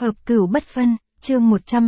Hợp cửu bất phân, chương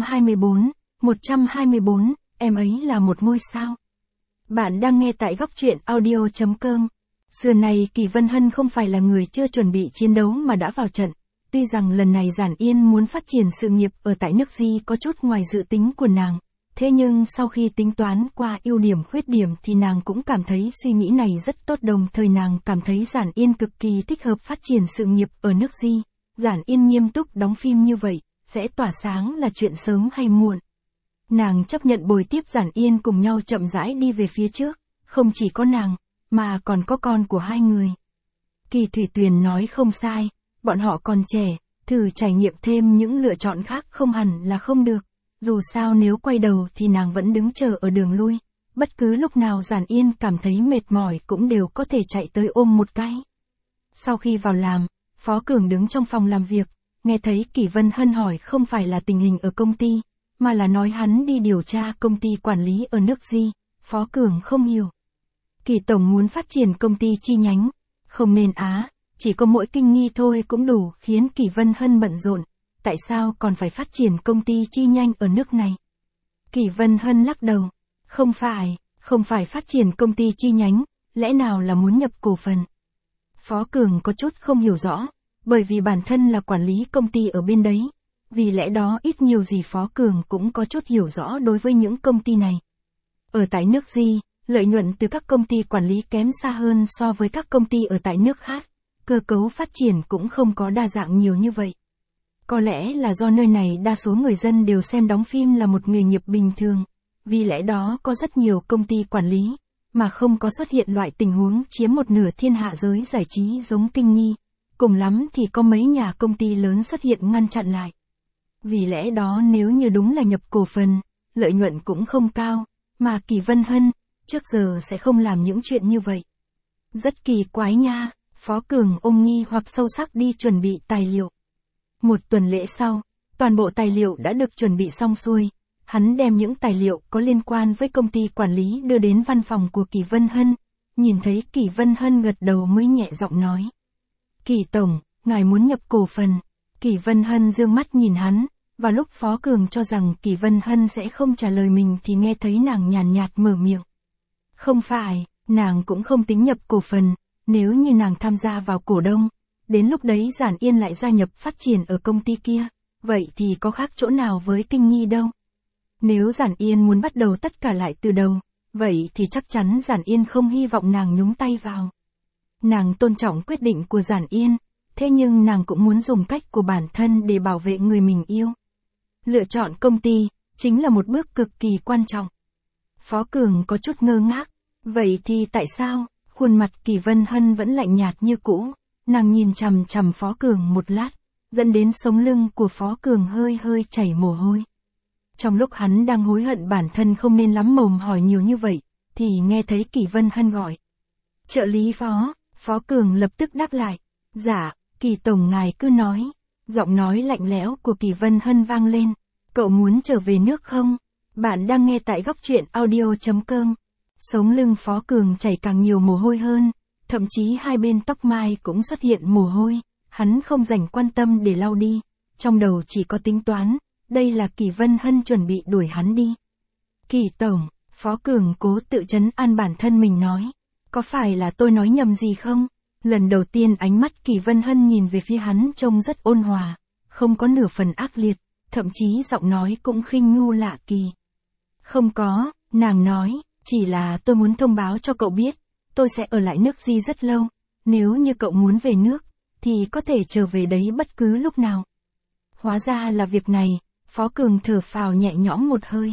124, em ấy là một ngôi sao. Bạn đang nghe tại góc truyện audio.com. Xưa này Kỳ Vân Hân không phải là người chưa chuẩn bị chiến đấu mà đã vào trận. Tuy rằng lần này Giản Yên muốn phát triển sự nghiệp ở tại nước Di có chút ngoài dự tính của nàng. Thế nhưng sau khi tính toán qua ưu điểm khuyết điểm thì nàng cũng cảm thấy suy nghĩ này rất tốt, đồng thời nàng cảm thấy Giản Yên cực kỳ thích hợp phát triển sự nghiệp ở nước Di. Giản Yên nghiêm túc đóng phim như vậy, sẽ tỏa sáng là chuyện sớm hay muộn. Nàng chấp nhận bồi tiếp Giản Yên cùng nhau chậm rãi đi về phía trước, không chỉ có nàng, mà còn có con của hai người. Kỳ Thủy Tuyền nói không sai, bọn họ còn trẻ, thử trải nghiệm thêm những lựa chọn khác không hẳn là không được. Dù sao nếu quay đầu thì nàng vẫn đứng chờ ở đường lui, bất cứ lúc nào Giản Yên cảm thấy mệt mỏi cũng đều có thể chạy tới ôm một cái. Sau khi vào làm, Phó Cường đứng trong phòng làm việc, nghe thấy Kỳ Vân Hân hỏi không phải là tình hình ở công ty, mà là nói hắn đi điều tra công ty quản lý ở nước Di. Phó Cường không hiểu. Kỳ Tổng muốn phát triển công ty chi nhánh, không nên chỉ có mỗi Kinh Nghi thôi cũng đủ khiến Kỳ Vân Hân bận rộn. Tại sao còn phải phát triển công ty chi nhánh ở nước này? Kỳ Vân Hân lắc đầu. Không phải phát triển công ty chi nhánh, lẽ nào là muốn nhập cổ phần? Phó Cường có chút không hiểu rõ, bởi vì bản thân là quản lý công ty ở bên đấy. Vì lẽ đó ít nhiều gì Phó Cường cũng có chút hiểu rõ đối với những công ty này. Ở tại nước Di, lợi nhuận từ các công ty quản lý kém xa hơn so với các công ty ở tại nước khác. Cơ cấu phát triển cũng không có đa dạng nhiều như vậy. Có lẽ là do nơi này đa số người dân đều xem đóng phim là một nghề nghiệp bình thường, vì lẽ đó có rất nhiều công ty quản lý, mà không có xuất hiện loại tình huống chiếm một nửa thiên hạ giới giải trí giống Kinh Nghi, cùng lắm thì có mấy nhà công ty lớn xuất hiện ngăn chặn lại. Vì lẽ đó nếu như đúng là nhập cổ phần, lợi nhuận cũng không cao, mà Kỳ Vân Hân, trước giờ sẽ không làm những chuyện như vậy. Rất kỳ quái nha, Phó Cường ôm nghi hoặc sâu sắc đi chuẩn bị tài liệu. Một tuần lễ sau, toàn bộ tài liệu đã được chuẩn bị xong xuôi. Hắn đem những tài liệu có liên quan với công ty quản lý đưa đến văn phòng của Kỳ Vân Hân. Nhìn thấy Kỳ Vân Hân gật đầu mới nhẹ giọng nói. Kỳ Tổng, ngài muốn nhập cổ phần. Kỳ Vân Hân dương mắt nhìn hắn. Và lúc Phó Cường cho rằng Kỳ Vân Hân sẽ không trả lời mình thì nghe thấy nàng nhàn nhạt mở miệng. Không phải, nàng cũng không tính nhập cổ phần. Nếu như nàng tham gia vào cổ đông, đến lúc đấy Giản Yên lại gia nhập phát triển ở công ty kia, vậy thì có khác chỗ nào với Kinh Nghi đâu. Nếu Giản Yên muốn bắt đầu tất cả lại từ đầu, vậy thì chắc chắn Giản Yên không hy vọng nàng nhúng tay vào. Nàng tôn trọng quyết định của Giản Yên, thế nhưng nàng cũng muốn dùng cách của bản thân để bảo vệ người mình yêu. Lựa chọn công ty, chính là một bước cực kỳ quan trọng. Phó Cường có chút ngơ ngác, vậy thì tại sao? Khuôn mặt Kỳ Vân Hân vẫn lạnh nhạt như cũ. Nàng nhìn chằm chằm Phó Cường một lát, dẫn đến sống lưng của Phó Cường hơi hơi chảy mồ hôi. Trong lúc hắn đang hối hận bản thân không nên lắm mồm hỏi nhiều như vậy, thì nghe thấy Kỳ Vân Hân gọi. Trợ lý Phó, Phó Cường lập tức đáp lại. Dạ, Kỳ Tổng ngài cứ nói. Giọng nói lạnh lẽo của Kỳ Vân Hân vang lên. Cậu muốn trở về nước không? Bạn đang nghe tại góc truyện audio.com. Sống lưng Phó Cường chảy càng nhiều mồ hôi hơn. Thậm chí hai bên tóc mai cũng xuất hiện mồ hôi, hắn không dành quan tâm để lau đi, trong đầu chỉ có tính toán, đây là Kỳ Vân Hân chuẩn bị đuổi hắn đi. Kỳ Tổng, Phó Cường cố tự trấn an bản thân mình nói, có phải là tôi nói nhầm gì không? Lần đầu tiên ánh mắt Kỳ Vân Hân nhìn về phía hắn trông rất ôn hòa, không có nửa phần ác liệt, thậm chí giọng nói cũng khinh nhu lạ kỳ. Không có, nàng nói, chỉ là tôi muốn thông báo cho cậu biết. Tôi sẽ ở lại nước Di rất lâu, nếu như cậu muốn về nước, thì có thể trở về đấy bất cứ lúc nào. Hóa ra là việc này, Phó Cường thở phào nhẹ nhõm một hơi.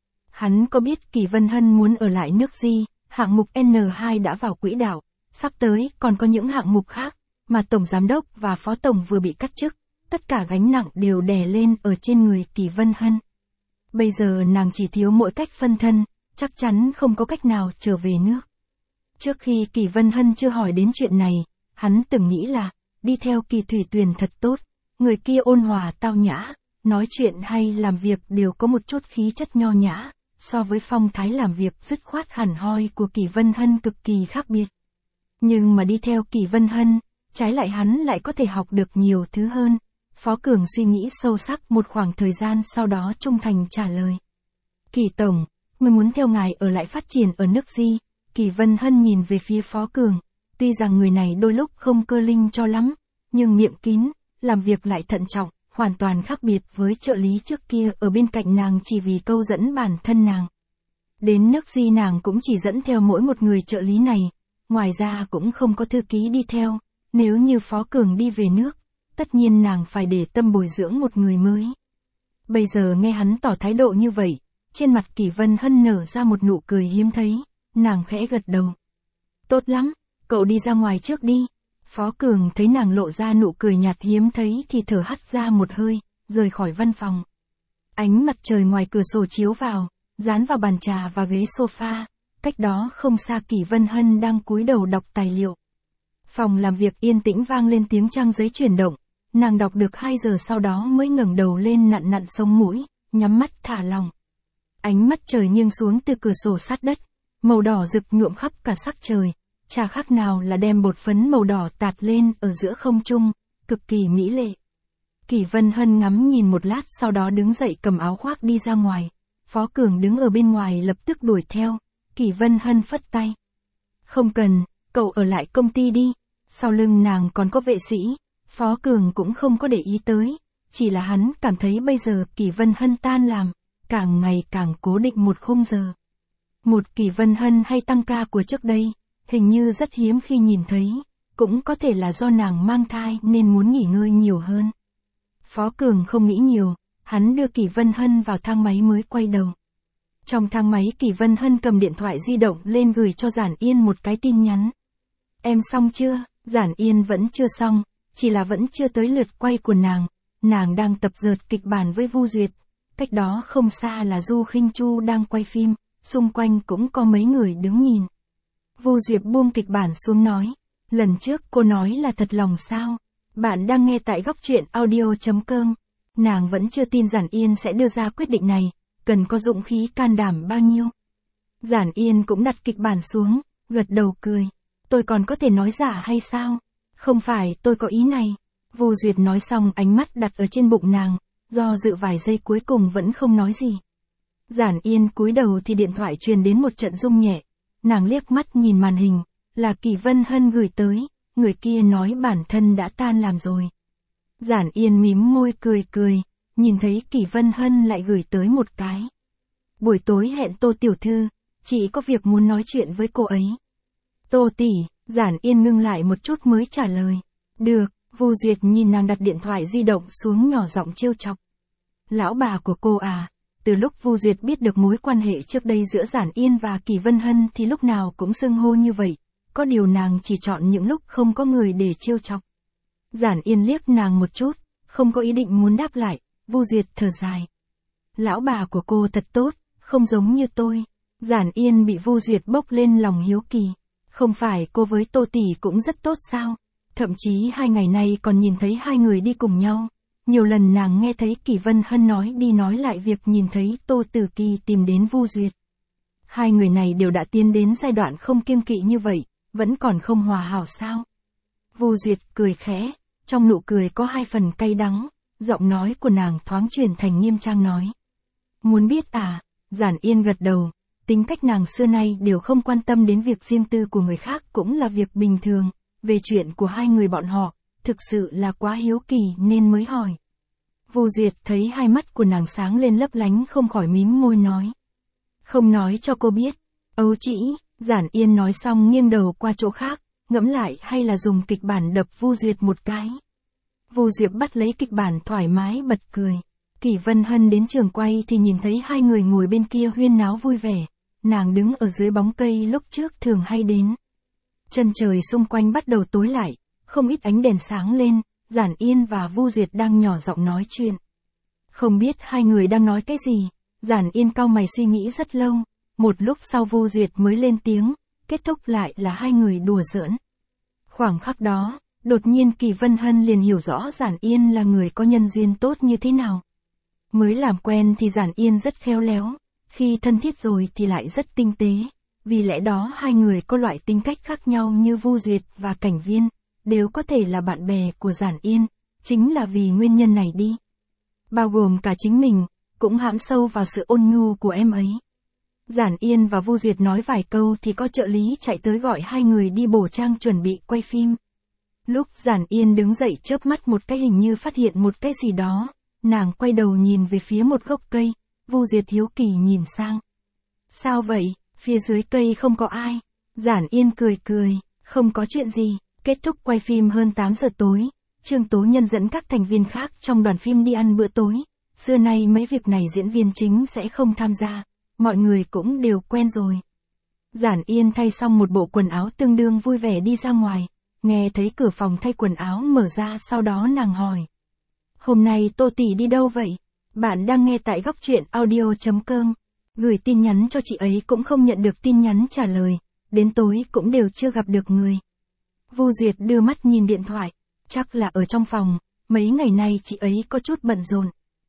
Hắn có biết Kỳ Vân Hân muốn ở lại nước Di, hạng mục N2 đã vào quỹ đạo, sắp tới còn có những hạng mục khác, mà Tổng Giám đốc và Phó Tổng vừa bị cắt chức, tất cả gánh nặng đều đè lên ở trên người Kỳ Vân Hân. Bây giờ nàng chỉ thiếu mỗi cách phân thân, chắc chắn không có cách nào trở về nước. Trước khi Kỳ Vân Hân chưa hỏi đến chuyện này, hắn từng nghĩ là, đi theo Kỳ Thủy Tuyền thật tốt, người kia ôn hòa tao nhã, nói chuyện hay làm việc đều có một chút khí chất nho nhã, so với phong thái làm việc dứt khoát hẳn hoi của Kỳ Vân Hân cực kỳ khác biệt. Nhưng mà đi theo Kỳ Vân Hân, trái lại hắn lại có thể học được nhiều thứ hơn, Phó Cường suy nghĩ sâu sắc một khoảng thời gian sau đó trung thành trả lời. Kỳ Tổng, người muốn theo ngài ở lại phát triển ở nước gì? Kỳ Vân Hân nhìn về phía Phó Cường, tuy rằng người này đôi lúc không cơ linh cho lắm, nhưng miệng kín, làm việc lại thận trọng, hoàn toàn khác biệt với trợ lý trước kia ở bên cạnh nàng chỉ vì câu dẫn bản thân nàng. Đến nước gì nàng cũng chỉ dẫn theo mỗi một người trợ lý này, ngoài ra cũng không có thư ký đi theo, nếu như Phó Cường đi về nước, tất nhiên nàng phải để tâm bồi dưỡng một người mới. Bây giờ nghe hắn tỏ thái độ như vậy, trên mặt Kỳ Vân Hân nở ra một nụ cười hiếm thấy, nàng khẽ gật đầu. Tốt lắm, cậu đi ra ngoài trước đi. Phó Cường thấy nàng lộ ra nụ cười nhạt hiếm thấy thì thở hắt ra một hơi, rời khỏi văn phòng. Ánh mặt trời ngoài cửa sổ chiếu vào, dán vào bàn trà và ghế sofa, cách đó không xa Kỳ Vân Hân đang cúi đầu đọc tài liệu. Phòng làm việc yên tĩnh vang lên tiếng trang giấy chuyển động, nàng đọc được 2 giờ sau đó mới ngẩng đầu lên nặn nặn sống mũi, nhắm mắt thả lòng. Ánh mắt trời nghiêng xuống từ cửa sổ sát đất, màu đỏ rực nhuộm khắp cả sắc trời, chả khác nào là đem bột phấn màu đỏ tạt lên ở giữa không trung, cực kỳ mỹ lệ. Kỳ Vân Hân ngắm nhìn một lát sau đó đứng dậy cầm áo khoác đi ra ngoài, Phó Cường đứng ở bên ngoài lập tức đuổi theo, Kỳ Vân Hân phất tay. Không cần, cậu ở lại công ty đi, sau lưng nàng còn có vệ sĩ, Phó Cường cũng không có để ý tới, chỉ là hắn cảm thấy bây giờ Kỳ Vân Hân tan làm, càng ngày càng cố định một khung giờ. Một Kỳ Vân Hân hay tăng ca của trước đây, hình như rất hiếm khi nhìn thấy, cũng có thể là do nàng mang thai nên muốn nghỉ ngơi nhiều hơn. Phó Cường không nghĩ nhiều, hắn đưa Kỳ Vân Hân vào thang máy mới quay đầu. Trong thang máy Kỳ Vân Hân cầm điện thoại di động lên gửi cho Giản Yên một cái tin nhắn. Em xong chưa? Giản Yên vẫn chưa xong, chỉ là vẫn chưa tới lượt quay của nàng đang tập dượt kịch bản với Vu Duyệt. Cách đó không xa là Du Khinh Chu đang quay phim, xung quanh cũng có mấy người đứng nhìn. Vu Duyệt buông kịch bản xuống nói, lần trước cô nói là thật lòng sao? Bạn đang nghe tại góc truyện audio.com. Nàng vẫn chưa tin Giản Yên sẽ đưa ra quyết định này, cần có dũng khí can đảm bao nhiêu. Giản Yên cũng đặt kịch bản xuống, gật đầu cười. Tôi còn có thể nói giả hay sao? Không phải tôi có ý này. Vu Duyệt nói xong ánh mắt đặt ở trên bụng nàng, do dự vài giây cuối cùng vẫn không nói gì. Giản Yên cúi đầu thì điện thoại truyền đến một trận rung nhẹ. Nàng liếc mắt nhìn màn hình, là Kỳ Vân Hân gửi tới, người kia nói bản thân đã tan làm rồi. Giản Yên mím môi cười, nhìn thấy Kỳ Vân Hân lại gửi tới một cái. Buổi tối hẹn Tô tiểu thư, chị có việc muốn nói chuyện với cô ấy. Tô tỷ, Giản Yên ngưng lại một chút mới trả lời. Được, Vu Duyệt nhìn nàng đặt điện thoại di động xuống nhỏ giọng trêu chọc. Lão bà của cô à? Từ lúc Vu Duyệt biết được mối quan hệ trước đây giữa Giản Yên và Kỳ Vân Hân thì lúc nào cũng xưng hô như vậy, có điều nàng chỉ chọn những lúc không có người để trêu chọc. Giản Yên liếc nàng một chút, không có ý định muốn đáp lại, Vu Duyệt thở dài. Lão bà của cô thật tốt, không giống như tôi. Giản Yên bị Vu Duyệt bốc lên lòng hiếu kỳ. Không phải cô với Tô tỷ cũng rất tốt sao? Thậm chí 2 ngày nay còn nhìn thấy 2 người đi cùng nhau. Nhiều lần nàng nghe thấy Kỳ Vân Hân nói đi nói lại việc nhìn thấy Tô Tử Kỳ tìm đến Vu Duyệt. 2 người này đều đã tiến đến giai đoạn không kiêng kỵ như vậy, vẫn còn không hòa hảo sao? Vu Duyệt cười khẽ, trong nụ cười có 2 phần cay đắng, giọng nói của nàng thoáng chuyển thành nghiêm trang nói. Muốn biết à? Giản Yên gật đầu, tính cách nàng xưa nay đều không quan tâm đến việc riêng tư của người khác cũng là việc bình thường, về chuyện của 2 người bọn họ, thực sự là quá hiếu kỳ nên mới hỏi. Vu Duyệt thấy 2 mắt của nàng sáng lên lấp lánh không khỏi mím môi nói. Không nói cho cô biết. Âu chỉ, Giản Yên nói xong nghiêng đầu qua chỗ khác, ngẫm lại hay là dùng kịch bản đập Vu Duyệt một cái. Vu Duyệt bắt lấy kịch bản thoải mái bật cười. Kỳ Vân Hân đến trường quay thì nhìn thấy 2 người ngồi bên kia huyên náo vui vẻ, nàng đứng ở dưới bóng cây lúc trước thường hay đến. Chân trời xung quanh bắt đầu tối lại, không ít ánh đèn sáng lên, Giản Yên và Vu Duyệt đang nhỏ giọng nói chuyện. Không biết 2 người đang nói cái gì, Giản Yên cau mày suy nghĩ rất lâu, một lúc sau Vu Duyệt mới lên tiếng, kết thúc lại là 2 người đùa giỡn. Khoảng khắc đó, đột nhiên Kỳ Vân Hân liền hiểu rõ Giản Yên là người có nhân duyên tốt như thế nào. Mới làm quen thì Giản Yên rất khéo léo, khi thân thiết rồi thì lại rất tinh tế, vì lẽ đó 2 người có loại tính cách khác nhau như Vu Duyệt và Cảnh Viên, đều có thể là bạn bè của Giản Yên, chính là vì nguyên nhân này đi. Bao gồm cả chính mình, cũng hãm sâu vào sự ôn nhu của em ấy. Giản Yên và Vu Duyệt nói vài câu thì có trợ lý chạy tới gọi hai người đi bổ trang chuẩn bị quay phim. Lúc Giản Yên đứng dậy chớp mắt một cái hình như phát hiện một cái gì đó, nàng quay đầu nhìn về phía một gốc cây, Vu Duyệt hiếu kỳ nhìn sang. Sao vậy, phía dưới cây không có ai? Giản Yên cười cười, không có chuyện gì. Kết thúc quay phim hơn 8 giờ tối, Trương Tố Nhân dẫn các thành viên khác trong đoàn phim đi ăn bữa tối. Xưa nay mấy việc này diễn viên chính sẽ không tham gia, mọi người cũng đều quen rồi. Giản Yên thay xong một bộ quần áo tương đương vui vẻ đi ra ngoài, nghe thấy cửa phòng thay quần áo mở ra, sau đó nàng hỏi. Hôm nay Tô tỷ đi đâu vậy? Bạn đang nghe tại góc truyện audio.com. Gửi tin nhắn cho chị ấy cũng không nhận được tin nhắn trả lời, đến tối cũng đều chưa gặp được người. Vu Duyệt đưa mắt nhìn điện thoại, chắc là ở trong phòng, mấy ngày nay chị ấy có chút bận rộn.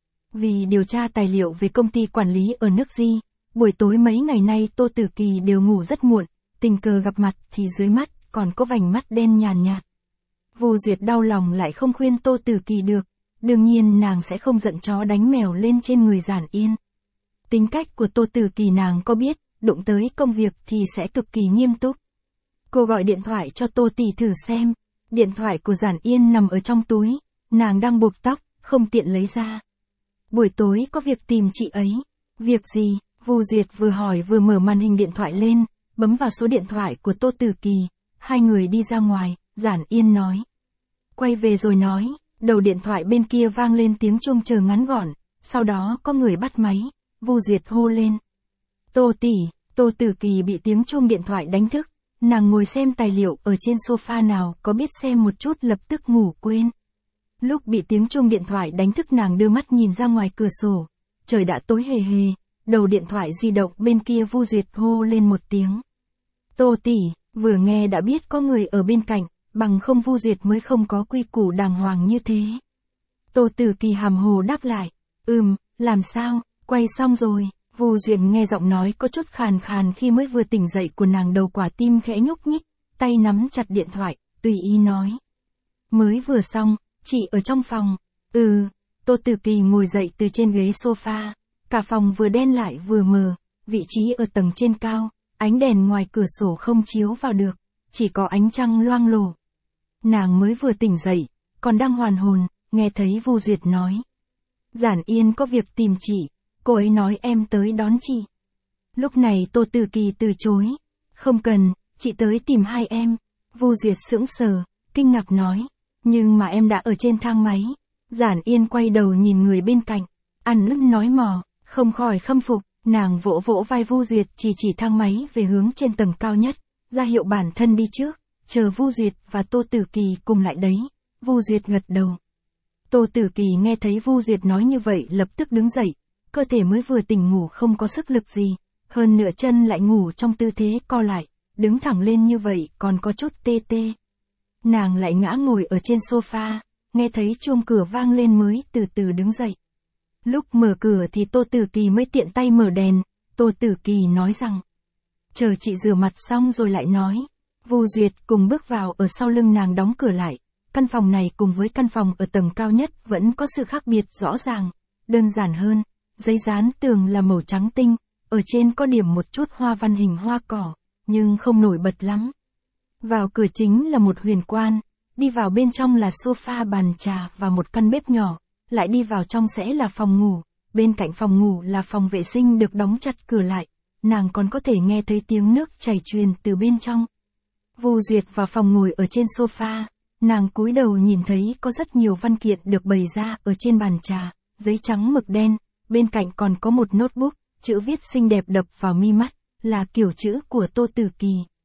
Vì điều tra tài liệu về công ty quản lý ở nước Di, buổi tối mấy ngày nay Tô Tử Kỳ đều ngủ rất muộn, tình cờ gặp mặt thì dưới mắt còn có vành mắt đen nhàn nhạt. Vu Duyệt đau lòng lại không khuyên Tô Tử Kỳ được, đương nhiên nàng sẽ không giận chó đánh mèo lên trên người Giản Yên. Tính cách của Tô Tử Kỳ nàng có biết, đụng tới công việc thì sẽ cực kỳ nghiêm túc. Cô gọi điện thoại cho Tô tỷ thử xem, điện thoại của Giản Yên nằm ở trong túi, nàng đang buộc tóc, không tiện lấy ra. Buổi tối có việc tìm chị ấy. Việc gì? Vu Duyệt vừa hỏi vừa mở màn hình điện thoại lên, bấm vào số điện thoại của Tô Tử Kỳ, hai người đi ra ngoài, Giản Yên nói. Quay về rồi nói, đầu điện thoại bên kia vang lên tiếng chuông chờ ngắn gọn, sau đó có người bắt máy, Vu Duyệt hô lên. Tô tỷ, Tô Tử Kỳ bị tiếng chuông điện thoại đánh thức, nàng ngồi xem tài liệu ở trên sofa nào có biết xem một chút lập tức ngủ quên. Lúc bị tiếng chuông điện thoại đánh thức nàng đưa mắt nhìn ra ngoài cửa sổ, trời đã tối hề hề, đầu điện thoại di động bên kia Vu Duyệt hô lên một tiếng. Tô tỷ, vừa nghe đã biết có người ở bên cạnh, bằng không Vu Duyệt mới không có quy củ đàng hoàng như thế. Tô Tử Kỳ hàm hồ đáp lại, làm sao, quay xong rồi. Vu Duyệt nghe giọng nói có chút khàn khàn khi mới vừa tỉnh dậy của nàng, đầu quả tim khẽ nhúc nhích, tay nắm chặt điện thoại, tùy ý nói. Mới vừa xong, chị ở trong phòng. Tô Tử Kỳ ngồi dậy từ trên ghế sofa, cả phòng vừa đen lại vừa mờ, vị trí ở tầng trên cao, ánh đèn ngoài cửa sổ không chiếu vào được, chỉ có ánh trăng loang lổ. Nàng mới vừa tỉnh dậy, còn đang hoàn hồn, nghe thấy Vu Duyệt nói. Giản Yên có việc tìm chị. Cô ấy nói em tới đón chị. Lúc này Tô Tử Kỳ từ chối. Không cần, chị tới tìm hai em. Vu Duyệt sững sờ, kinh ngạc nói. Nhưng mà em đã ở trên thang máy. Giản Yên quay đầu nhìn người bên cạnh. Ăn ức nói mò, không khỏi khâm phục. Nàng vỗ vỗ vai Vu Duyệt chỉ thang máy về hướng trên tầng cao nhất. Ra hiệu bản thân đi trước. Chờ Vu Duyệt và Tô Tử Kỳ cùng lại đấy. Vu Duyệt gật đầu. Tô Tử Kỳ nghe thấy Vu Duyệt nói như vậy lập tức đứng dậy. Cơ thể mới vừa tỉnh ngủ không có sức lực gì, hơn nửa chân lại ngủ trong tư thế co lại, đứng thẳng lên như vậy còn có chút tê tê. Nàng lại ngã ngồi ở trên sofa, nghe thấy chuông cửa vang lên mới từ từ đứng dậy. Lúc mở cửa thì Tô Tử Kỳ mới tiện tay mở đèn, Tô Tử Kỳ nói rằng, chờ chị rửa mặt xong rồi lại nói. Vu Duyệt cùng bước vào, ở sau lưng nàng đóng cửa lại. Căn phòng này cùng với căn phòng ở tầng cao nhất vẫn có sự khác biệt rõ ràng, đơn giản hơn. Giấy dán tường là màu trắng tinh, ở trên có điểm một chút hoa văn hình hoa cỏ, nhưng không nổi bật lắm. Vào cửa chính là một huyền quan, đi vào bên trong là sofa, bàn trà và một căn bếp nhỏ, lại đi vào trong sẽ là phòng ngủ, bên cạnh phòng ngủ là phòng vệ sinh được đóng chặt cửa lại, nàng còn có thể nghe thấy tiếng nước chảy truyền từ bên trong. Vu Duyệt vào phòng ngồi ở trên sofa, nàng cúi đầu nhìn thấy có rất nhiều văn kiện được bày ra ở trên bàn trà, giấy trắng mực đen. Bên cạnh còn có một notebook, chữ viết xinh đẹp đập vào mi mắt, là kiểu chữ của Tô Tử Kỳ.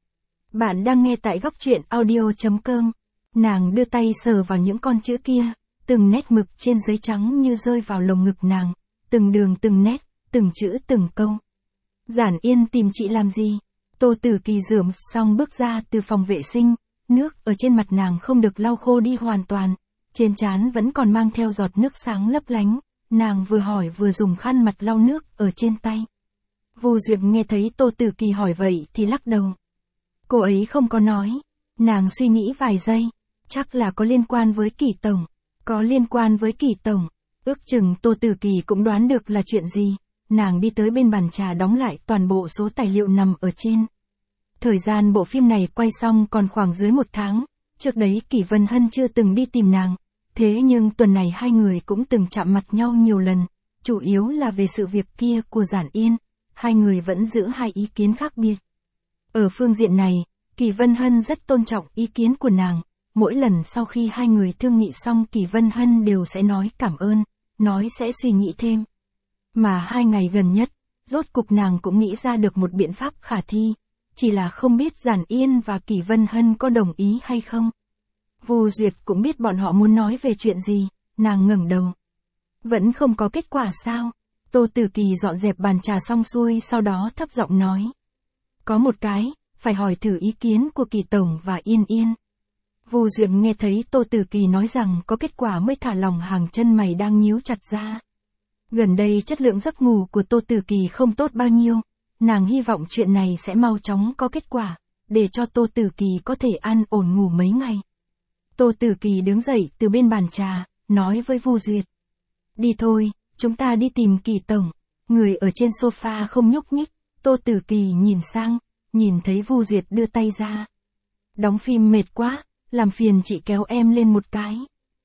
Bạn đang nghe tại góc truyện audio.com. Nàng đưa tay sờ vào những con chữ kia, từng nét mực trên giấy trắng như rơi vào lồng ngực nàng, từng đường từng nét, từng chữ từng câu. Giản Yên tìm chị làm gì? Tô Tử Kỳ rửa mặt xong bước ra từ phòng vệ sinh, nước ở trên mặt nàng không được lau khô đi hoàn toàn, trên trán vẫn còn mang theo giọt nước sáng lấp lánh. Nàng vừa hỏi vừa dùng khăn mặt lau nước ở trên tay. Vu Duyệt nghe thấy Tô Tử Kỳ hỏi vậy thì lắc đầu. Cô ấy không có nói. Nàng suy nghĩ vài giây, chắc là có liên quan với Kỷ tổng. Có liên quan với Kỳ tổng. Ước chừng Tô Tử Kỳ cũng đoán được là chuyện gì. Nàng đi tới bên bàn trà đóng lại toàn bộ số tài liệu nằm ở trên. Thời gian bộ phim này quay xong còn khoảng dưới 1 tháng. Trước đấy Kỷ Vân Hân chưa từng đi tìm nàng. Thế nhưng tuần này hai người cũng từng chạm mặt nhau nhiều lần. Chủ yếu là về sự việc kia của Giản Yên. Hai người vẫn giữ hai ý kiến khác biệt. Ở phương diện này, Kỷ Vân Hân rất tôn trọng ý kiến của nàng. Mỗi lần sau khi hai người thương nghị xong Kỷ Vân Hân đều sẽ nói cảm ơn, nói sẽ suy nghĩ thêm. Mà 2 ngày gần nhất, rốt cục nàng cũng nghĩ ra được một biện pháp khả thi. Chỉ là không biết Giản Yên và Kỷ Vân Hân có đồng ý hay không. Vu Duyệt cũng biết bọn họ muốn nói về chuyện gì, nàng ngẩng đầu. Vẫn không có kết quả sao? Tô Tử Kỳ dọn dẹp bàn trà xong xuôi sau đó thấp giọng nói. Có một cái, phải hỏi thử ý kiến của Kỳ tổng và Yên Yên. Vu Duyệt nghe thấy Tô Tử Kỳ nói rằng có kết quả mới thả lòng hàng chân mày đang nhíu chặt ra. Gần đây chất lượng giấc ngủ của Tô Tử Kỳ không tốt bao nhiêu, nàng hy vọng chuyện này sẽ mau chóng có kết quả, để cho Tô Tử Kỳ có thể an ổn ngủ mấy ngày. Tô Tử Kỳ đứng dậy từ bên bàn trà, nói với Vu Duyệt. Đi thôi, chúng ta đi tìm Kỳ tổng. Người ở trên sofa không nhúc nhích, Tô Tử Kỳ nhìn sang, nhìn thấy Vu Duyệt đưa tay ra. Đóng phim mệt quá, làm phiền chị kéo em lên một cái.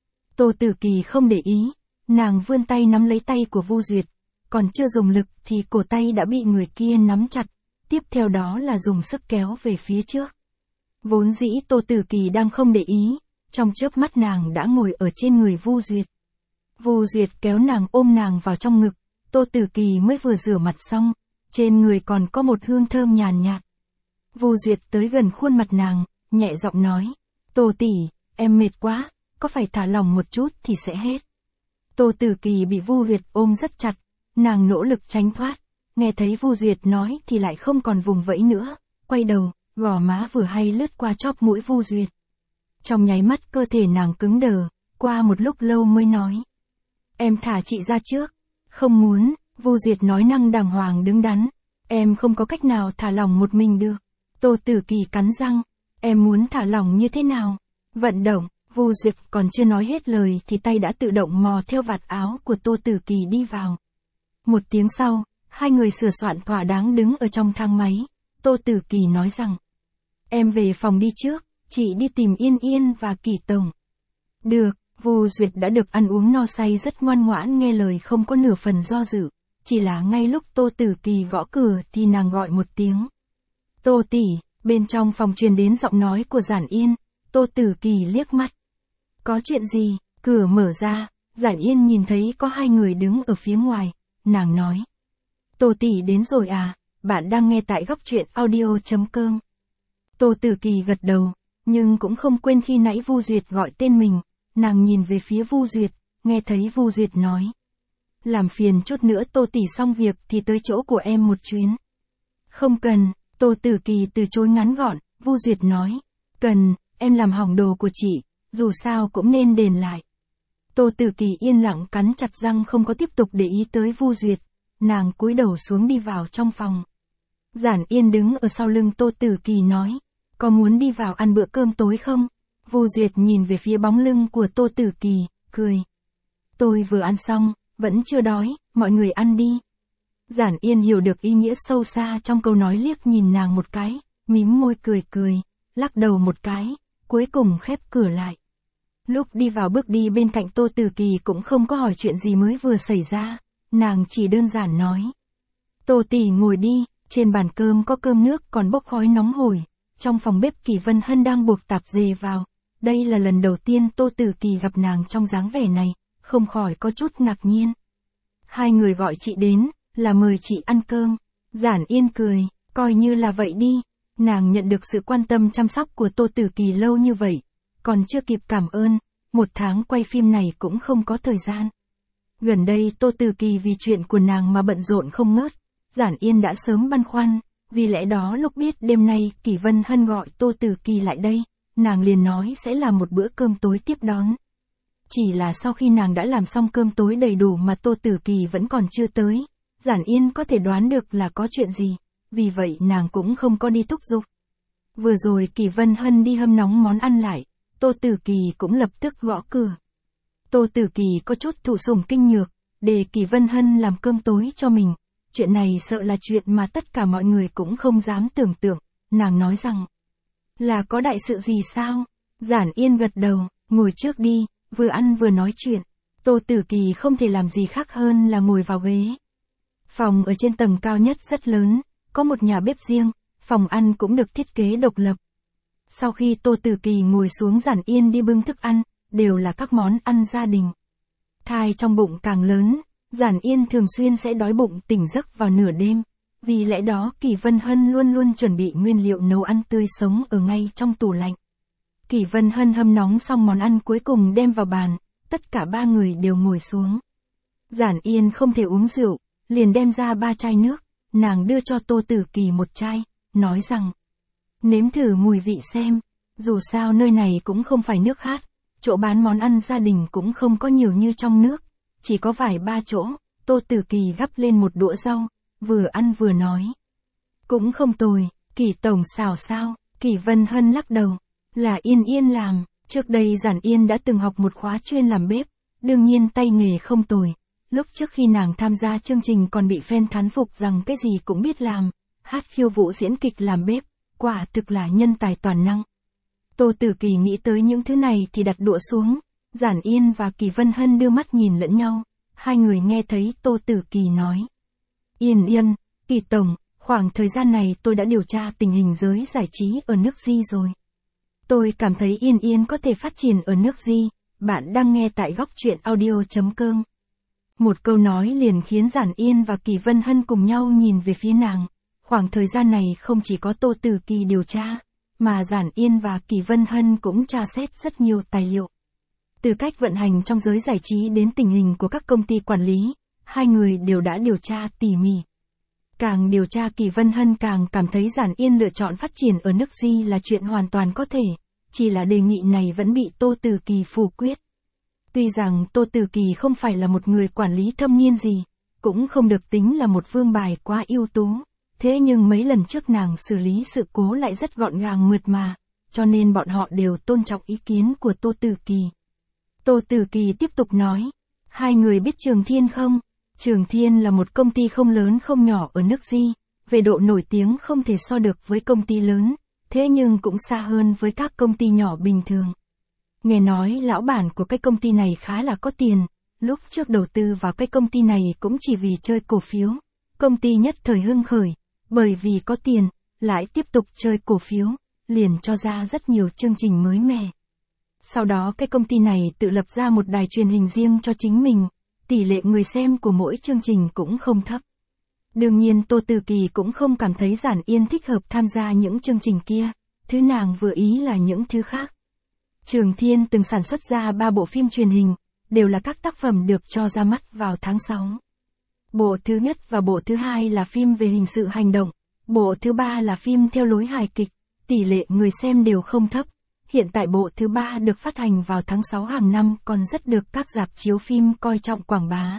Tô Tử Kỳ không để ý, nàng vươn tay nắm lấy tay của Vu Duyệt, còn chưa dùng lực thì cổ tay đã bị người kia nắm chặt, tiếp theo đó là dùng sức kéo về phía trước. Vốn dĩ Tô Tử Kỳ đang không để ý, trong chớp mắt nàng đã ngồi ở trên người Vu Duyệt. Vu Duyệt kéo nàng ôm nàng vào trong ngực, Tô Tử Kỳ mới vừa rửa mặt xong, trên người còn có một hương thơm nhàn nhạt. Vu Duyệt tới gần khuôn mặt nàng, nhẹ giọng nói, Tô tỷ, em mệt quá, có phải thả lỏng một chút thì sẽ hết. Tô Tử Kỳ bị Vu Duyệt ôm rất chặt, nàng nỗ lực tránh thoát, nghe thấy Vu Duyệt nói thì lại không còn vùng vẫy nữa, quay đầu, gò má vừa hay lướt qua chóp mũi Vu Duyệt. Trong nháy mắt cơ thể nàng cứng đờ, qua một lúc lâu mới nói. Em thả chị ra trước. Không muốn, Vu Duyệt nói năng đàng hoàng đứng đắn. Em không có cách nào thả lỏng một mình được. Tô Tử Kỳ cắn răng. Em muốn thả lỏng như thế nào? Vận động, Vu Duyệt còn chưa nói hết lời thì tay đã tự động mò theo vạt áo của Tô Tử Kỳ đi vào. Một tiếng sau, hai người sửa soạn thỏa đáng đứng ở trong thang máy. Tô Tử Kỳ nói rằng. Em về phòng đi trước, chị đi tìm Yên Yên và Kỳ tổng. Được, Vu Duyệt đã được ăn uống no say rất ngoan ngoãn nghe lời không có nửa phần do dự. Chỉ là ngay lúc Tô Tử Kỳ gõ cửa thì nàng gọi một tiếng. Tô tỷ, bên trong phòng truyền đến giọng nói của Giản Yên. Tô Tử Kỳ liếc mắt. Có chuyện gì? Cửa mở ra, Giản Yên nhìn thấy có hai người đứng ở phía ngoài. Nàng nói. Tô tỷ đến rồi à, bạn đang nghe tại Góc Truyện Audio.com. Tô Tử Kỳ gật đầu, nhưng cũng không quên khi nãy Vu Duyệt gọi tên mình. Nàng nhìn về phía Vu Duyệt, nghe thấy Vu Duyệt nói. Làm phiền chút nữa Tô tỷ xong việc thì tới chỗ của em một chuyến. Không cần, Tô Tử Kỳ từ chối ngắn gọn, Vu Duyệt nói. Cần, em làm hỏng đồ của chị, dù sao cũng nên đền lại. Tô Tử Kỳ yên lặng cắn chặt răng không có tiếp tục để ý tới Vu Duyệt. Nàng cúi đầu xuống đi vào trong phòng. Giản Yên đứng ở sau lưng Tô Tử Kỳ nói. Có muốn đi vào ăn bữa cơm tối không? Vu Duyệt nhìn về phía bóng lưng của Tô Tử Kỳ, cười. Tôi vừa ăn xong, vẫn chưa đói, mọi người ăn đi. Giản Yên hiểu được ý nghĩa sâu xa trong câu nói liếc nhìn nàng một cái, mím môi cười cười, lắc đầu một cái, cuối cùng khép cửa lại. Lúc đi vào bước đi bên cạnh Tô Tử Kỳ cũng không có hỏi chuyện gì mới vừa xảy ra, nàng chỉ đơn giản nói. Tô tỷ ngồi đi, trên bàn cơm có cơm nước còn bốc khói nóng hổi, trong phòng bếp Kỷ Vân Hân đang buộc tạp dề vào. Đây là lần đầu tiên Tô Tử Kỳ gặp nàng trong dáng vẻ này, không khỏi có chút ngạc nhiên. Hai người gọi chị đến, là mời chị ăn cơm. Giản Yên cười, coi như là vậy đi. Nàng nhận được sự quan tâm chăm sóc của Tô Tử Kỳ lâu như vậy, còn chưa kịp cảm ơn, 1 tháng quay phim này cũng không có thời gian. Gần đây Tô Tử Kỳ vì chuyện của nàng mà bận rộn không ngớt, Giản Yên đã sớm băn khoăn, vì lẽ đó lúc biết đêm nay Kỷ Vân Hân gọi Tô Tử Kỳ lại đây, nàng liền nói sẽ làm một bữa cơm tối tiếp đón. Chỉ là sau khi nàng đã làm xong cơm tối đầy đủ mà Tô Tử Kỳ vẫn còn chưa tới, Giản Yên có thể đoán được là có chuyện gì, vì vậy nàng cũng không có đi thúc giục. Vừa rồi Kỷ Vân Hân đi hâm nóng món ăn lại, Tô Tử Kỳ cũng lập tức gõ cửa. Tô Tử Kỳ có chút thụ sủng kinh nhược, để Kỳ Vân Hân làm cơm tối cho mình. Chuyện này sợ là chuyện mà tất cả mọi người cũng không dám tưởng tượng. Nàng nói rằng, là có đại sự gì sao? Giản Yên gật đầu, ngồi trước đi, vừa ăn vừa nói chuyện. Tô Tử Kỳ không thể làm gì khác hơn là ngồi vào ghế. Phòng ở trên tầng cao nhất rất lớn, có một nhà bếp riêng, phòng ăn cũng được thiết kế độc lập. Sau khi Tô Tử Kỳ ngồi xuống, Giản Yên đi bưng thức ăn, đều là các món ăn gia đình. Thai trong bụng càng lớn, Giản Yên thường xuyên sẽ đói bụng tỉnh giấc vào nửa đêm. Vì lẽ đó Kỳ Vân Hân luôn luôn chuẩn bị nguyên liệu nấu ăn tươi sống ở ngay trong tủ lạnh. Kỳ Vân Hân hâm nóng xong món ăn cuối cùng đem vào bàn, tất cả ba người đều ngồi xuống. Giản Yên không thể uống rượu, liền đem ra 3 chai nước, nàng đưa cho Tô Tử Kỳ một chai, nói rằng, nếm thử mùi vị xem, dù sao nơi này cũng không phải nước hát, chỗ bán món ăn gia đình cũng không có nhiều như trong nước, chỉ có vài ba chỗ. Tô Tử Kỳ gắp lên một đũa rau, vừa ăn vừa nói, cũng không tồi. Kỳ tổng xào sao? Kỳ Vân Hân lắc đầu, là Yên Yên làm. Trước đây Giản Yên đã từng học một khóa chuyên làm bếp, đương nhiên tay nghề không tồi. Lúc trước khi nàng tham gia chương trình còn bị fan thán phục rằng cái gì cũng biết làm, hát khiêu vũ diễn kịch làm bếp, quả thực là nhân tài toàn năng. Tô Tử Kỳ nghĩ tới những thứ này thì đặt đũa xuống, Giản Yên và Kỳ Vân Hân đưa mắt nhìn lẫn nhau, hai người nghe thấy Tô Tử Kỳ nói. Yên Yên, Kỳ tổng, khoảng thời gian này tôi đã điều tra tình hình giới giải trí ở nước Di rồi. Tôi cảm thấy Yên Yên có thể phát triển ở nước Di, bạn đang nghe tại góc truyện audio.com. Một câu nói liền khiến Giản Yên và Kỳ Vân Hân cùng nhau nhìn về phía nàng. Khoảng thời gian này không chỉ có Tô Tử Kỳ điều tra, mà Giản Yên và Kỳ Vân Hân cũng tra xét rất nhiều tài liệu. Từ cách vận hành trong giới giải trí đến tình hình của các công ty quản lý, hai người đều đã điều tra tỉ mỉ. Càng điều tra Kỳ Vân Hân càng cảm thấy Giản Yên lựa chọn phát triển ở nước Di là chuyện hoàn toàn có thể, chỉ là đề nghị này vẫn bị Tô Tử Kỳ phủ quyết. Tuy rằng Tô Tử Kỳ không phải là một người quản lý thâm niên gì, cũng không được tính là một vương bài quá ưu tú, thế nhưng mấy lần trước nàng xử lý sự cố lại rất gọn gàng mượt mà, cho nên bọn họ đều tôn trọng ý kiến của Tô Tử Kỳ. Tô Tử Kỳ tiếp tục nói, hai người biết Trường Thiên không? Trường Thiên là một công ty không lớn không nhỏ ở nước Di, về độ nổi tiếng không thể so được với công ty lớn, thế nhưng cũng xa hơn với các công ty nhỏ bình thường. Nghe nói lão bản của cái công ty này khá là có tiền, lúc trước đầu tư vào cái công ty này cũng chỉ vì chơi cổ phiếu. Công ty nhất thời hưng khởi, bởi vì có tiền, lại tiếp tục chơi cổ phiếu, liền cho ra rất nhiều chương trình mới mẻ. Sau đó cái công ty này tự lập ra một đài truyền hình riêng cho chính mình, tỷ lệ người xem của mỗi chương trình cũng không thấp. Đương nhiên Tô Tử Kỳ cũng không cảm thấy Giản Yên thích hợp tham gia những chương trình kia, thứ nàng vừa ý là những thứ khác. Trường Thiên từng sản xuất ra 3 bộ phim truyền hình, đều là các tác phẩm được cho ra mắt vào tháng 6. Bộ thứ nhất và bộ thứ hai là phim về hình sự hành động, bộ thứ ba là phim theo lối hài kịch, tỷ lệ người xem đều không thấp. Hiện tại bộ thứ 3 được phát hành vào tháng 6 hàng năm còn rất được các rạp chiếu phim coi trọng quảng bá.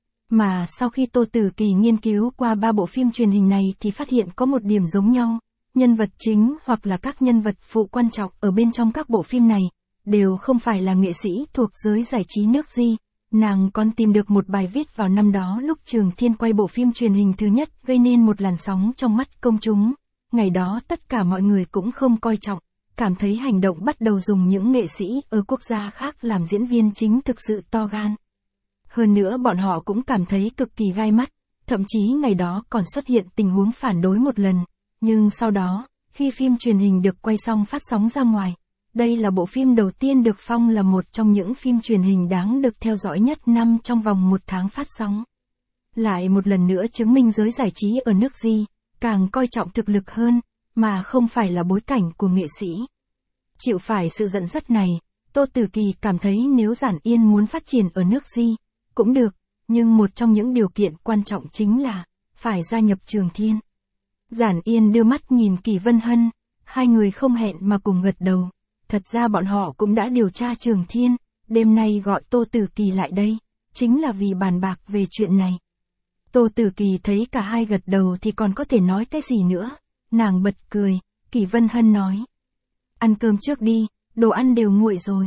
Mà sau khi Tô Tử Kỳ nghiên cứu qua 3 bộ phim truyền hình này thì phát hiện có một điểm giống nhau, nhân vật chính hoặc là các nhân vật phụ quan trọng ở bên trong các bộ phim này, đều không phải là nghệ sĩ thuộc giới giải trí nước Di. Nàng còn tìm được một bài viết vào năm đó lúc Trường Thiên quay bộ phim truyền hình thứ nhất gây nên một làn sóng trong mắt công chúng. Ngày đó tất cả mọi người cũng không coi trọng, cảm thấy hành động bắt đầu dùng những nghệ sĩ ở quốc gia khác làm diễn viên chính thực sự to gan. Hơn nữa bọn họ cũng cảm thấy cực kỳ gai mắt, thậm chí ngày đó còn xuất hiện tình huống phản đối một lần. Nhưng sau đó, khi phim truyền hình được quay xong phát sóng ra ngoài, đây là bộ phim đầu tiên được phong là một trong những phim truyền hình đáng được theo dõi nhất năm trong vòng 1 tháng phát sóng. Lại một lần nữa chứng minh giới giải trí ở nước Di, càng coi trọng thực lực hơn, mà không phải là bối cảnh của nghệ sĩ. Chịu phải sự dẫn dắt này, Tô Tử Kỳ cảm thấy nếu Giản Yên muốn phát triển ở nước Di, cũng được, nhưng một trong những điều kiện quan trọng chính là, phải gia nhập Trường Thiên. Giản Yên đưa mắt nhìn Kỳ Vân Hân, hai người không hẹn mà cùng gật đầu. Thật ra bọn họ cũng đã điều tra Trường Thiên, đêm nay gọi Tô Tử Kỳ lại đây, chính là vì bàn bạc về chuyện này. Tô Tử Kỳ thấy cả hai gật đầu thì còn có thể nói cái gì nữa, nàng bật cười, Kỳ Vân Hân nói. Ăn cơm trước đi, đồ ăn đều nguội rồi.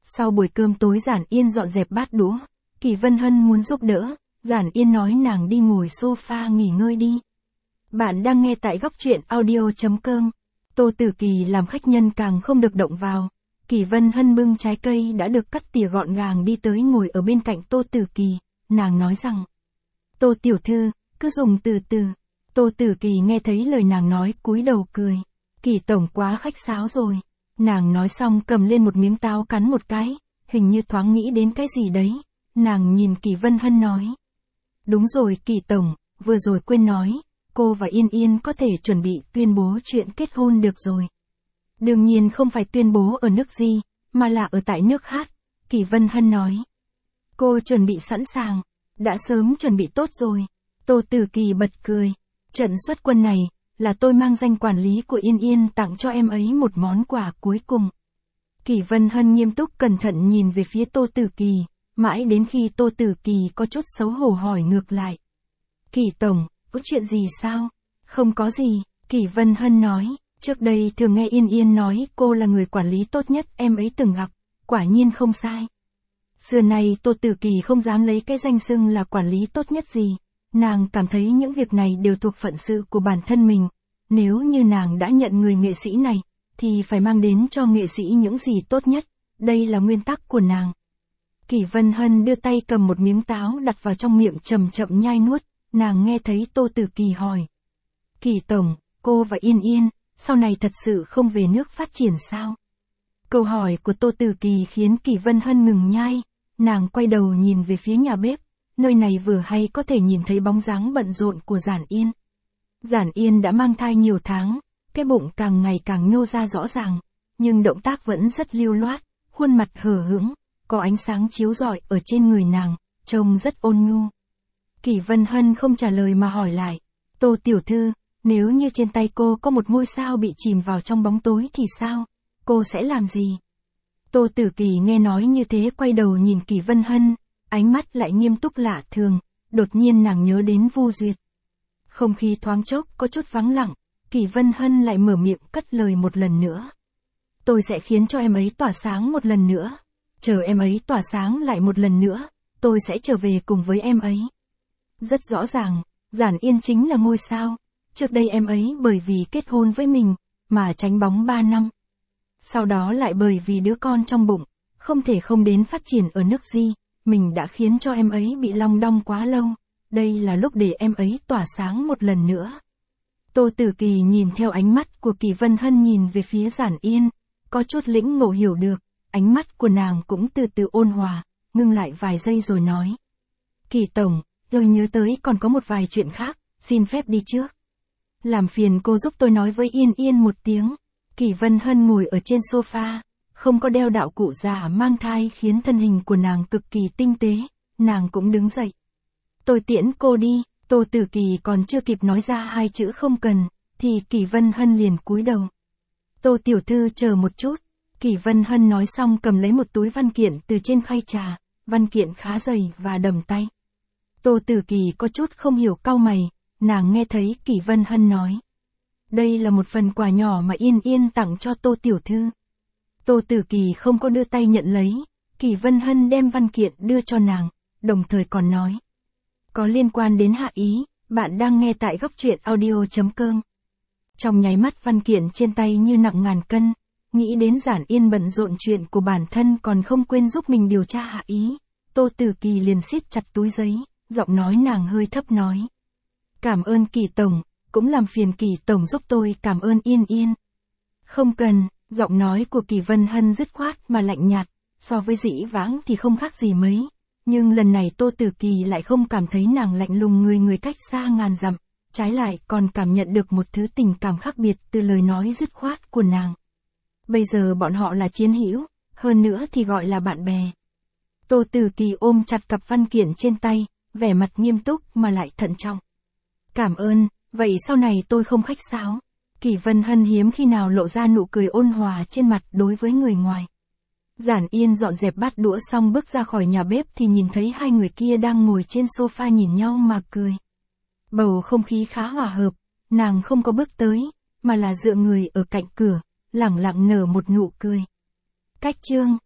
Sau buổi cơm tối Giản Yên dọn dẹp bát đũa, Kỳ Vân Hân muốn giúp đỡ, Giản Yên nói nàng đi ngồi sofa nghỉ ngơi đi. Bạn đang nghe tại góc truyện audio.com. Tô Tử Kỳ làm khách nhân càng không được động vào. Kỳ Vân Hân bưng trái cây đã được cắt tỉa gọn gàng đi tới ngồi ở bên cạnh Tô Tử Kỳ, nàng nói rằng: Tô tiểu thư, cứ dùng từ từ. Tô Tử Kỳ nghe thấy lời nàng nói cúi đầu cười. Kỳ tổng quá khách sáo rồi. Nàng nói xong cầm lên một miếng táo cắn một cái, hình như thoáng nghĩ đến cái gì đấy. Nàng nhìn Kỳ Vân Hân nói: Đúng rồi Kỳ tổng, vừa rồi quên nói, cô và Yên Yên có thể chuẩn bị tuyên bố chuyện kết hôn được rồi. Đương nhiên không phải tuyên bố ở nước Di, mà là ở tại nước khác, Kỳ Vân Hân nói. Cô chuẩn bị sẵn sàng, đã sớm chuẩn bị tốt rồi. Tô Tử Kỳ bật cười. Trận xuất quân này, là tôi mang danh quản lý của Yên Yên tặng cho em ấy một món quà cuối cùng. Kỳ Vân Hân nghiêm túc cẩn thận nhìn về phía Tô Tử Kỳ, mãi đến khi Tô Tử Kỳ có chút xấu hổ hỏi ngược lại. Kỳ tổng, có chuyện gì sao? Không có gì, Kỳ Vân Hân nói, trước đây thường nghe Yên Yên nói cô là người quản lý tốt nhất em ấy từng gặp, quả nhiên không sai. Xưa nay Tô Tử Kỳ không dám lấy cái danh xưng là quản lý tốt nhất gì, nàng cảm thấy những việc này đều thuộc phận sự của bản thân mình, nếu như nàng đã nhận người nghệ sĩ này, thì phải mang đến cho nghệ sĩ những gì tốt nhất, đây là nguyên tắc của nàng. Kỳ Vân Hân đưa tay cầm một miếng táo đặt vào trong miệng chậm chậm nhai nuốt, nàng nghe thấy Tô Tử Kỳ hỏi. Kỳ tổng, cô và Yên Yên, sau này thật sự không về nước phát triển sao? Câu hỏi của Tô Tử Kỳ khiến Kỳ Vân Hân ngừng nhai, nàng quay đầu nhìn về phía nhà bếp, nơi này vừa hay có thể nhìn thấy bóng dáng bận rộn của Giản Yên. Giản Yên đã mang thai nhiều tháng, cái bụng càng ngày càng nhô ra rõ ràng, nhưng động tác vẫn rất lưu loát, khuôn mặt hờ hững, có ánh sáng chiếu rọi ở trên người nàng, trông rất ôn nhu. Kỳ Vân Hân không trả lời mà hỏi lại, Tô tiểu thư, nếu như trên tay cô có một ngôi sao bị chìm vào trong bóng tối thì sao? Cô sẽ làm gì? Tô Tử Kỳ nghe nói như thế quay đầu nhìn Kỳ Vân Hân, ánh mắt lại nghiêm túc lạ thường, đột nhiên nàng nhớ đến Vu Duyệt. Không khí thoáng chốc có chút vắng lặng, Kỳ Vân Hân lại mở miệng cất lời một lần nữa. Tôi sẽ khiến cho em ấy tỏa sáng một lần nữa. Chờ em ấy tỏa sáng lại một lần nữa, tôi sẽ trở về cùng với em ấy. Rất rõ ràng, Giản Yên chính là ngôi sao. Trước đây em ấy bởi vì kết hôn với mình, mà tránh bóng 3 năm. Sau đó lại bởi vì đứa con trong bụng, không thể không đến phát triển ở nước Di, mình đã khiến cho em ấy bị long đong quá lâu. Đây là lúc để em ấy tỏa sáng một lần nữa. Tô Tử Kỳ nhìn theo ánh mắt của Kỳ Vân Hân nhìn về phía Giản Yên, có chút lĩnh ngộ hiểu được, ánh mắt của nàng cũng từ từ ôn hòa, ngưng lại vài giây rồi nói. Kỳ tổng, tôi nhớ tới còn có một vài chuyện khác, xin phép đi trước. Làm phiền cô giúp tôi nói với Yên Yên một tiếng. Kỳ Vân Hân ngồi ở trên sofa, không có đeo đạo cụ giả mang thai khiến thân hình của nàng cực kỳ tinh tế, nàng cũng đứng dậy. Tôi tiễn cô đi. Tô Tử Kỳ còn chưa kịp nói ra hai chữ không cần, thì Kỳ Vân Hân liền cúi đầu. Tô tiểu thư chờ một chút. Kỳ Vân Hân nói xong cầm lấy một túi văn kiện từ trên khay trà, văn kiện khá dày và đầm tay. Tô Tử Kỳ có chút không hiểu cau mày, nàng nghe thấy Kỳ Vân Hân nói. Đây là một phần quà nhỏ mà Yên Yên tặng cho Tô tiểu thư. Tô Tử Kỳ không có đưa tay nhận lấy, Kỳ Vân Hân đem văn kiện đưa cho nàng, đồng thời còn nói. Có liên quan đến Hạ Ý, bạn đang nghe tại góc truyện audio.com. Trong nháy mắt văn kiện trên tay như nặng ngàn cân, nghĩ đến Giản Yên bận rộn chuyện của bản thân còn không quên giúp mình điều tra Hạ Ý. Tô Tử Kỳ liền siết chặt túi giấy, giọng nói nàng hơi thấp nói. Cảm ơn Kỳ tổng, cũng làm phiền Kỳ tổng giúp tôi cảm ơn Yên Yên. Không cần, giọng nói của Kỳ Vân Hân dứt khoát mà lạnh nhạt, so với dĩ vãng thì không khác gì mấy. Nhưng lần này Tô Tử Kỳ lại không cảm thấy nàng lạnh lùng người cách xa ngàn dặm, trái lại còn cảm nhận được một thứ tình cảm khác biệt từ lời nói dứt khoát của nàng. Bây giờ bọn họ là chiến hữu, hơn nữa thì gọi là bạn bè. Tô Tử Kỳ ôm chặt cặp văn kiện trên tay, vẻ mặt nghiêm túc mà lại thận trọng. Cảm ơn, vậy sau này tôi không khách sáo. Kỳ Vân Hân hiếm khi nào lộ ra nụ cười ôn hòa trên mặt đối với người ngoài. Giản Yên dọn dẹp bát đũa xong bước ra khỏi nhà bếp thì nhìn thấy hai người kia đang ngồi trên sofa nhìn nhau mà cười. Bầu không khí khá hòa hợp, nàng không có bước tới, mà là dựa người ở cạnh cửa, lẳng lặng nở một nụ cười. Cách chương